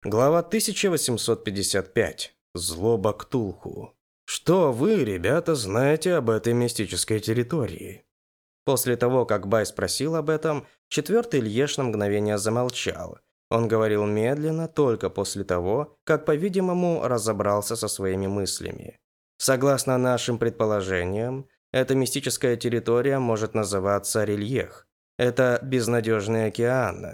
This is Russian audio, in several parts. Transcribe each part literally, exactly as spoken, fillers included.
Глава тысяча восемьсот пятьдесят пять. Злоба Ктулху. Что вы, ребята, знаете об этой мистической территории? После того, как Бай спросил об этом, четвертый Льеш на мгновение замолчал. Он говорил медленно только после того, как, по-видимому, разобрался со своими мыслями. Согласно нашим предположениям, эта мистическая территория может называться Рельех. Это безнадежный океан.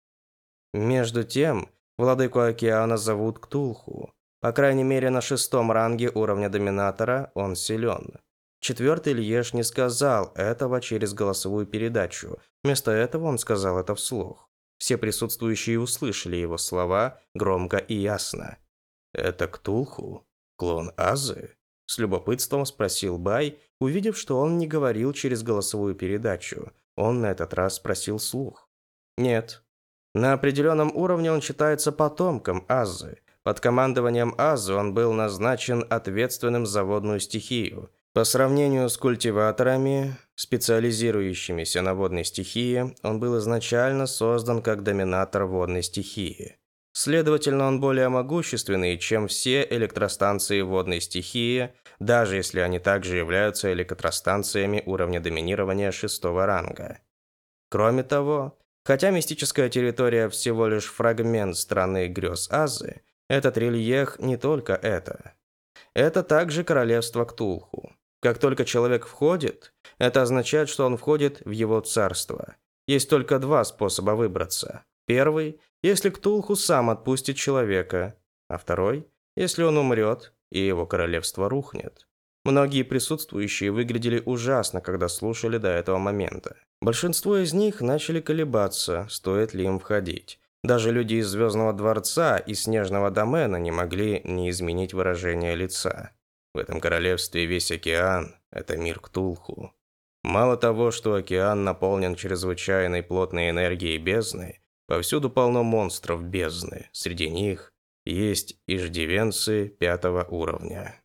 Между тем, владыку океана зовут Ктулху. По крайней мере, на шестом ранге уровня доминатора он силен. Четвертый Льеш не сказал этого через голосовую передачу. Вместо этого он сказал это вслух. Все присутствующие услышали его слова громко и ясно. «Это Ктулху? Клон Азы?» С любопытством спросил Бай, увидев, что он не говорил через голосовую передачу. Он на этот раз спросил вслух. «Нет. На определенном уровне он считается потомком Азы. Под командованием Азы он был назначен ответственным за водную стихию. По сравнению с культиваторами, специализирующимися на водной стихии, он был изначально создан как доминатор водной стихии. Следовательно, он более могущественный, чем все электростанции водной стихии, даже если они также являются электростанциями уровня доминирования шестого ранга. Кроме того, хотя мистическая территория всего лишь фрагмент страны грез Азы, этот Рельех не только это. Это также королевство Ктулху. Как только человек входит, это означает, что он входит в его царство. Есть только два способа выбраться. Первый, если Ктулху сам отпустит человека, а второй, если он умрет, и его королевство рухнет. Многие присутствующие выглядели ужасно, когда слушали до этого момента. Большинство из них начали колебаться, стоит ли им входить. Даже люди из Звездного дворца и Снежного домена не могли не изменить выражение лица. В этом королевстве весь океан – это мир Ктулху. Мало того, что океан наполнен чрезвычайной плотной энергией бездны, повсюду полно монстров бездны. Среди них есть иждивенцы пятого уровня.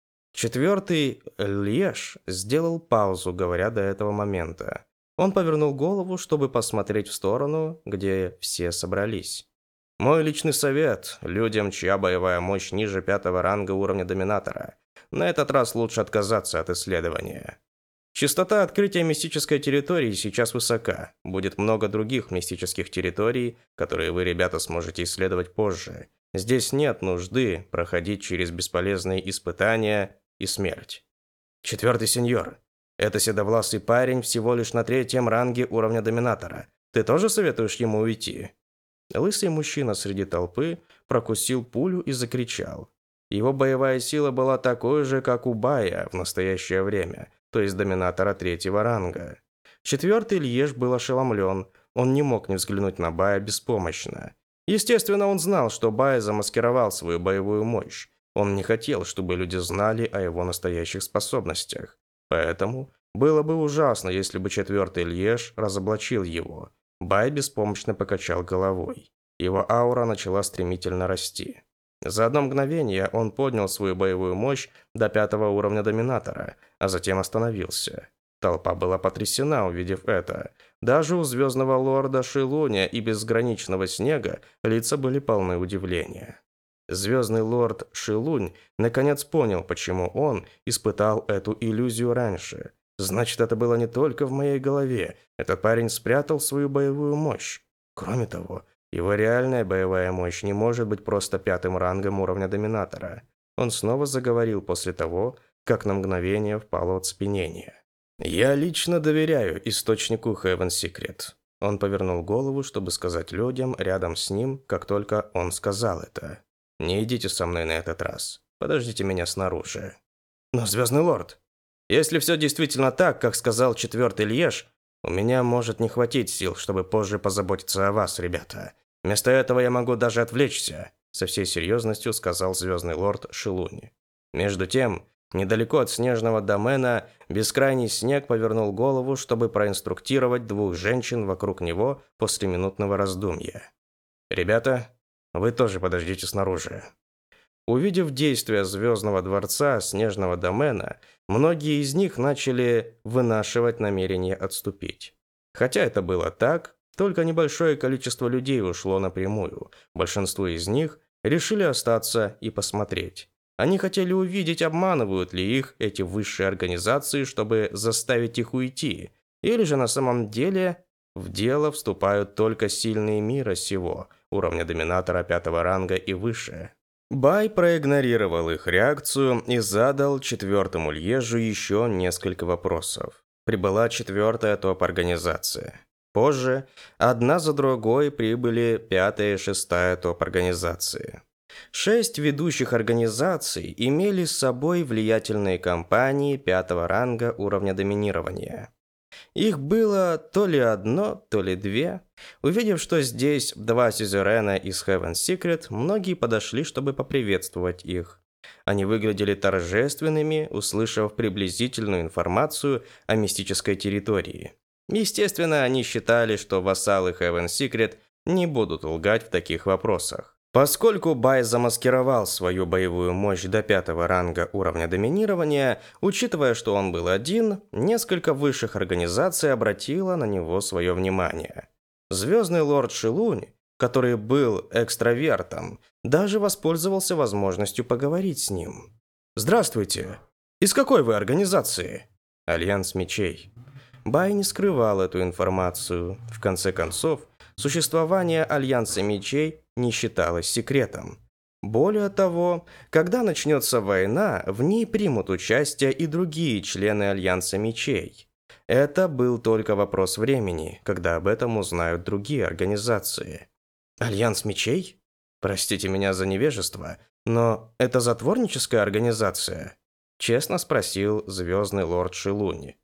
Четвертый Льеш сделал паузу, говоря до этого момента. Он повернул голову, чтобы посмотреть в сторону, где все собрались. Мой личный совет людям, чья боевая мощь ниже пятого ранга уровня доминатора, на этот раз лучше отказаться от исследования. Частота открытия мистической территории сейчас высока. Будет много других мистических территорий, которые вы, ребята, сможете исследовать позже. Здесь нет нужды проходить через бесполезные испытания и смерть. Четвертый сеньор. Это седовласый парень всего лишь на третьем ранге уровня доминатора. Ты тоже советуешь ему уйти?» Лысый мужчина среди толпы прокусил пулю и закричал. Его боевая сила была такой же, как у Бая в настоящее время, то есть доминатора третьего ранга. Четвертый Льеш был ошеломлен, он не мог не взглянуть на Бая беспомощно. Естественно, он знал, что Бай замаскировал свою боевую мощь. Он не хотел, чтобы люди знали о его настоящих способностях. Поэтому было бы ужасно, если бы четвертый Льеш разоблачил его. Бай беспомощно покачал головой. Его аура начала стремительно расти. За одно мгновение он поднял свою боевую мощь до пятого уровня доминатора, а затем остановился. Толпа была потрясена, увидев это. Даже у Звездного Лорда Шилуня и Безграничного Снега лица были полны удивления. Звездный Лорд Шилунь наконец понял, почему он испытал эту иллюзию раньше. Значит, это было не только в моей голове. Этот парень спрятал свою боевую мощь. Кроме того, его реальная боевая мощь не может быть просто пятым рангом уровня доминатора. Он снова заговорил после того, как на мгновение впало оцепенение. «Я лично доверяю источнику Heaven Secret». Он повернул голову, чтобы сказать людям рядом с ним, как только он сказал это. «Не идите со мной на этот раз. Подождите меня снаружи». «Но, Звездный Лорд, если все действительно так, как сказал четвертый Льеш, у меня может не хватить сил, чтобы позже позаботиться о вас, ребята. Вместо этого я могу даже отвлечься», — со всей серьезностью сказал Звездный Лорд Шилунь. Между тем, недалеко от Снежного домена Бескрайний Снег повернул голову, чтобы проинструктировать двух женщин вокруг него после минутного раздумья. «Ребята, вы тоже подождите снаружи». Увидев действия Звездного дворца Снежного домена, многие из них начали вынашивать намерение отступить. Хотя это было так, Только небольшое количество людей ушло напрямую. Большинство из них решили остаться и посмотреть. Они хотели увидеть, обманывают ли их эти высшие организации, чтобы заставить их уйти, или же на самом деле в дело вступают только сильные мира сего, уровня доминатора пятого ранга и выше. Бай проигнорировал их реакцию и задал четвертому Льежу еще несколько вопросов. Прибыла четвертая топ-организация. Позже одна за другой прибыли пятая и шестая топ-организации. Шесть ведущих организаций имели с собой влиятельные компании пятого ранга уровня доминирования. Их было то ли одно, то ли две. Увидев, что здесь два сюзерена из Heaven Secret, многие подошли, чтобы поприветствовать их. Они выглядели торжественными, услышав приблизительную информацию о мистической территории. Естественно, они считали, что вассалы Heaven Secret не будут лгать в таких вопросах. Поскольку Бай замаскировал свою боевую мощь до пятого ранга уровня доминирования, учитывая, что он был один, несколько высших организаций обратило на него свое внимание. Звездный лорд Шилунь, который был экстравертом, даже воспользовался возможностью поговорить с ним. «Здравствуйте! Из какой вы организации?» «Альянс мечей». Бай не скрывал эту информацию. В конце концов, существование Альянса мечей не считалось секретом. Более того, когда начнется война, в ней примут участие и другие члены Альянса мечей. Это был только вопрос времени, когда об этом узнают другие организации. Альянс мечей? Простите меня за невежество, но это затворническая организация? Честно спросил звездный лорд Шилунь.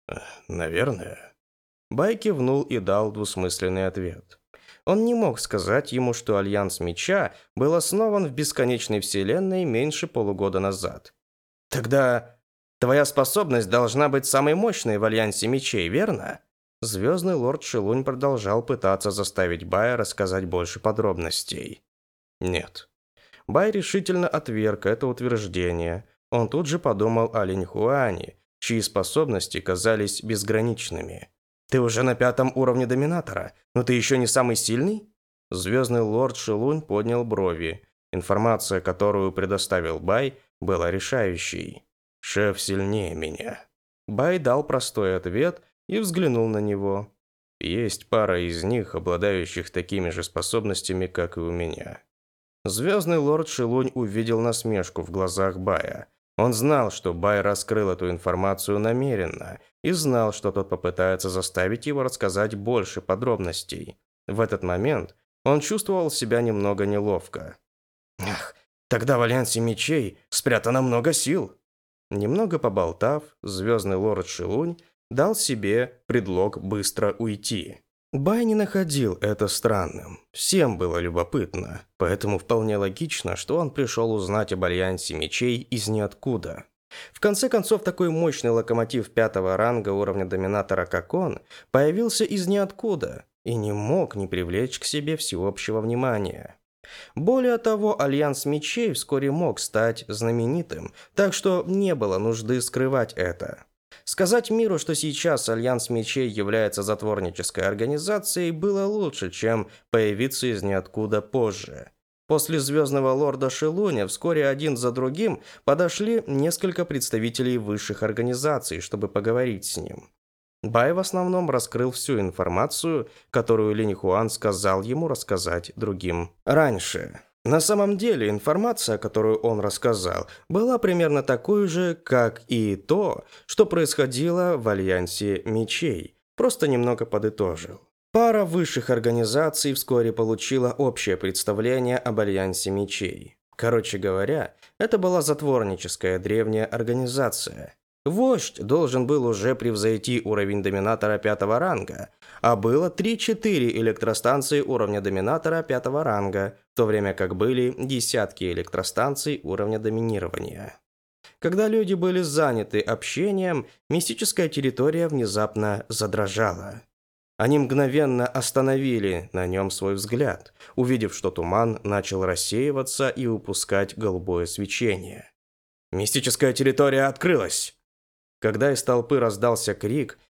Наверное. Бай кивнул и дал двусмысленный ответ. Он не мог сказать ему, что Альянс Меча был основан в бесконечной вселенной меньше полугода назад. «Тогда твоя способность должна быть самой мощной в Альянсе Мечей, верно?» Звездный лорд Шилунь продолжал пытаться заставить Бая рассказать больше подробностей. «Нет». Бай решительно отверг это утверждение. Он тут же подумал о Линь Хуане, чьи способности казались безграничными. «Ты уже на пятом уровне доминатора, но ты еще не самый сильный?» Звездный лорд Шилунь поднял брови. Информация, которую предоставил Бай, была решающей. «Шеф сильнее меня». Бай дал простой ответ и взглянул на него. «Есть пара из них, обладающих такими же способностями, как и у меня». Звездный лорд Шилунь увидел насмешку в глазах Бая. Он знал, что Бай раскрыл эту информацию намеренно, и знал, что тот попытается заставить его рассказать больше подробностей. В этот момент он чувствовал себя немного неловко. «Ах, тогда в Альянсе мечей спрятано много сил!» Немного поболтав, звездный лорд Шилунь дал себе предлог быстро уйти. Бай не находил это странным. Всем было любопытно, поэтому вполне логично, что он пришел узнать об Альянсе мечей из ниоткуда. В конце концов, такой мощный локомотив пятого ранга уровня доминатора, как он, появился из ниоткуда и не мог не привлечь к себе всеобщего внимания. Более того, Альянс мечей вскоре мог стать знаменитым, так что не было нужды скрывать это. Сказать миру, что сейчас Альянс мечей является затворнической организацией, было лучше, чем появиться из ниоткуда позже. После Звездного Лорда Шилуня вскоре один за другим подошли несколько представителей высших организаций, чтобы поговорить с ним. Бай в основном раскрыл всю информацию, которую Линь Хуан сказал ему рассказать другим раньше. На самом деле, информация, которую он рассказал, была примерно такой же, как и то, что происходило в Альянсе мечей, просто немного подытожил. Пара высших организаций вскоре получила общее представление об Альянсе мечей. Короче говоря, это была затворническая древняя организация. Вождь должен был уже превзойти уровень доминатора пятого ранга, а было три-четыре электростанции уровня доминатора пятого ранга, в то время как были десятки электростанций уровня доминирования. Когда люди были заняты общением, мистическая территория внезапно задрожала. Они мгновенно остановили на нем свой взгляд, увидев, что туман начал рассеиваться и упускать голубое свечение. «Мистическая территория открылась!» Когда из толпы раздался крик,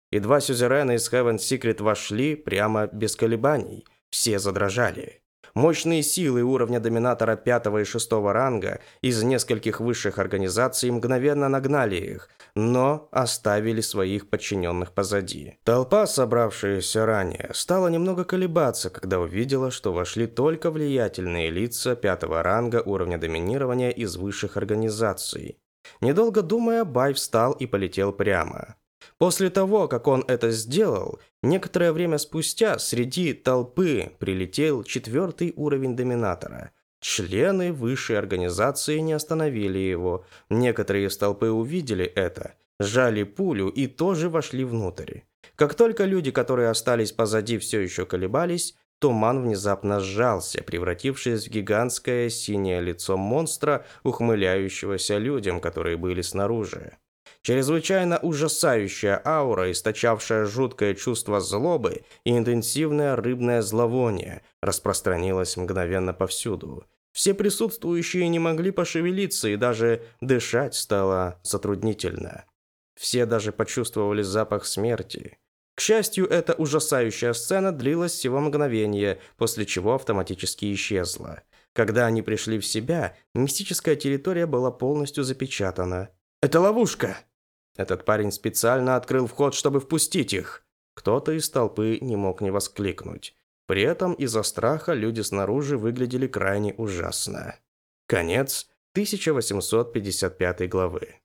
Едва сюзерены из Heaven Secret вошли прямо без колебаний. Все задрожали. Мощные силы уровня доминатора пятого и шестого ранга из нескольких высших организаций мгновенно нагнали их, но оставили своих подчиненных позади. Толпа, собравшаяся ранее, стала немного колебаться, когда увидела, что вошли только влиятельные лица пятого ранга уровня доминирования из высших организаций. Недолго думая, Бай встал и полетел прямо. После того, как он это сделал, некоторое время спустя среди толпы прилетел четвертый уровень доминатора. Члены высшей организации не остановили его. Некоторые из толпы увидели это, сжали пулю и тоже вошли внутрь. Как только люди, которые остались позади, все еще колебались, туман внезапно сжался, превратившись в гигантское синее лицо монстра, ухмыляющегося людям, которые были снаружи. Чрезвычайно ужасающая аура, источавшая жуткое чувство злобы и интенсивное рыбное зловоние, распространилась мгновенно повсюду. Все присутствующие не могли пошевелиться, и даже дышать стало затруднительно. Все даже почувствовали запах смерти. К счастью, эта ужасающая сцена длилась всего мгновение, после чего автоматически исчезла. Когда они пришли в себя, мистическая территория была полностью запечатана. «Это ловушка!» Этот парень специально открыл вход, чтобы впустить их. Кто-то из толпы не мог не воскликнуть. При этом из-за страха люди снаружи выглядели крайне ужасно. Конец тысяча восемьсот пятьдесят пятой главы.